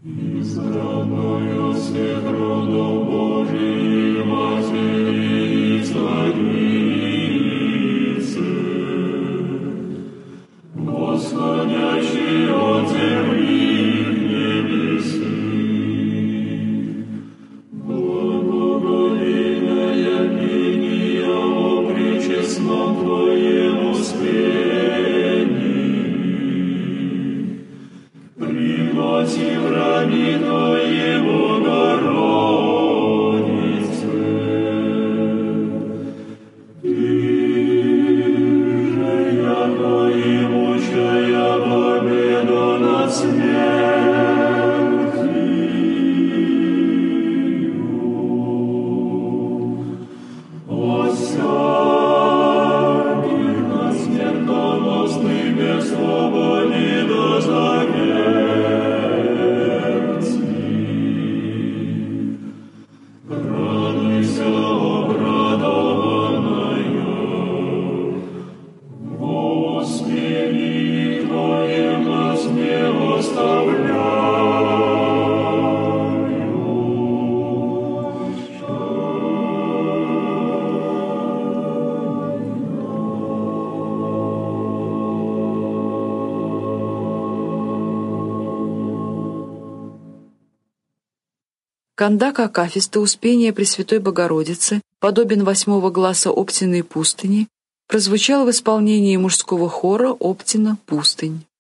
Избранную всех родов Божиих Матери и Царицы, восходящей от земли к небесы, благоговейная пение о пречестном Твоем успении, приноси в раме Твоей Богородице. Ты же, яко имущая победу над смертью, осядь на смертоносный без свободы до смерти. Радуйся, обрадованная, во успении Твоем нас не Кандак акафиста Успения Пресвятой Богородицы, подобен 8-го гласа Оптиной пустыни, прозвучал в исполнении мужского хора Оптина «Пустынь».